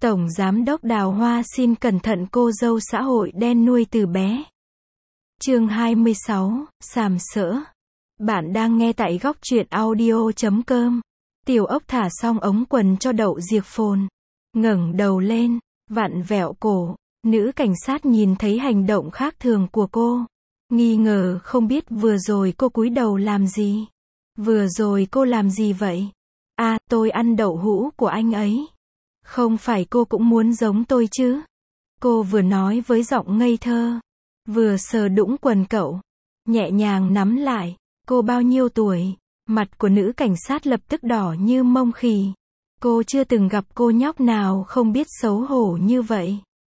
Tổng Giám đốc Đào Hoa xin cẩn thận cô dâu xã hội đen nuôi từ bé. Chương 26, sàm sỡ. Bạn đang nghe tại góc truyện audio.com. Tiểu ốc thả xong ống quần cho Đậu Diệc Phồn. Ngẩng đầu lên, vặn vẹo cổ. Nữ cảnh sát nhìn thấy hành động khác thường của cô. Nghi ngờ không biết vừa rồi cô cúi đầu làm gì. Vừa rồi cô làm gì vậy? À, tôi ăn đậu hũ của anh ấy. Không phải cô cũng muốn giống tôi chứ? Cô vừa nói với giọng ngây thơ, vừa sờ đũng quần cậu, nhẹ nhàng nắm lại. Cô bao nhiêu tuổi? Mặt của nữ cảnh sát lập tức đỏ như mông khỉ. Cô chưa từng gặp cô nhóc nào không biết xấu hổ như vậy.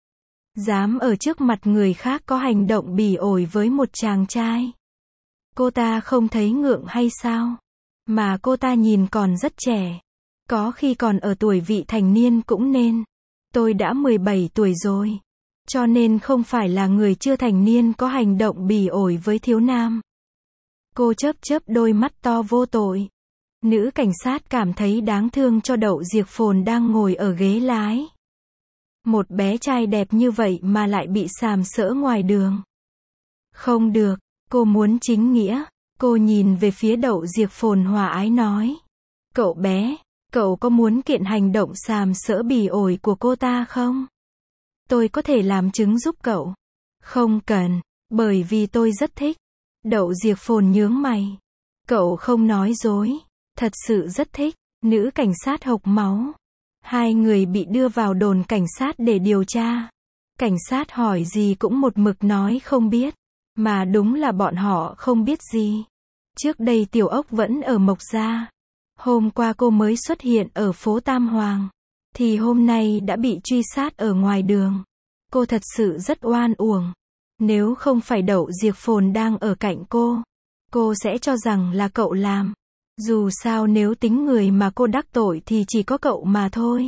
Dám ở trước mặt người khác có hành động bỉ ổi với một chàng trai. Cô ta không thấy ngượng hay sao? Mà cô ta nhìn còn rất trẻ. Có khi còn ở tuổi vị thành niên cũng nên. Tôi đã 17 tuổi rồi. Cho nên không phải là người chưa thành niên có hành động bỉ ổi với thiếu nam. Cô chớp chớp đôi mắt to vô tội. Nữ cảnh sát cảm thấy đáng thương cho Đậu Diệc Phồn đang ngồi ở ghế lái. Một bé trai đẹp như vậy mà lại bị sàm sỡ ngoài đường. Không được, cô muốn chính nghĩa. Cô nhìn về phía Đậu Diệc Phồn hòa ái nói. Cậu bé, cậu có muốn kiện hành động sàm sỡ bỉ ổi của cô ta không? Tôi có thể làm chứng giúp cậu. Không cần, bởi vì tôi rất thích. Đậu Diệc Phồn nhướng mày. Cậu không nói dối. Thật sự rất thích. Nữ cảnh sát hộc máu. Hai người bị đưa vào đồn cảnh sát để điều tra. Cảnh sát hỏi gì cũng một mực nói không biết. Mà đúng là bọn họ không biết gì. Trước đây Tiểu Ốc vẫn ở Mộc Gia. Hôm qua cô mới xuất hiện ở phố Tam Hoàng. Thì hôm nay đã bị truy sát ở ngoài đường. Cô thật sự rất oan uổng. Nếu không phải Đậu Diệc Phồn đang ở cạnh cô sẽ cho rằng là cậu làm. Dù sao nếu tính người mà cô đắc tội thì chỉ có cậu mà thôi.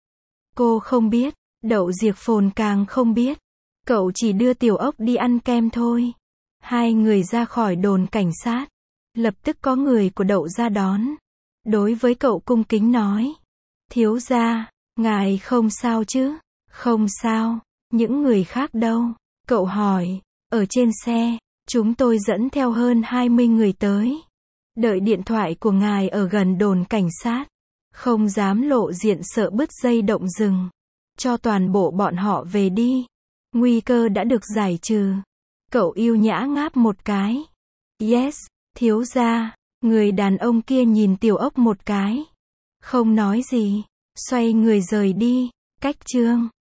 Cô không biết, Đậu Diệc Phồn càng không biết. Cậu chỉ đưa Tiểu Ốc đi ăn kem thôi. Hai người ra khỏi đồn cảnh sát. Lập tức có người của Đậu ra đón. Đối với cậu cung kính nói. Thiếu gia, ngài không sao chứ? Không sao. Những người khác đâu? Cậu hỏi. Ở trên xe, chúng tôi dẫn theo hơn 20 người tới. Đợi điện thoại của ngài ở gần đồn cảnh sát. Không dám lộ diện sợ bứt dây động rừng. Cho toàn bộ bọn họ về đi. Nguy cơ đã được giải trừ. Cậu yêu nhã ngáp một cái. Yes, thiếu gia. Người đàn ông kia nhìn Tiểu Ốc một cái. Không nói gì. Xoay người rời đi. Cách chương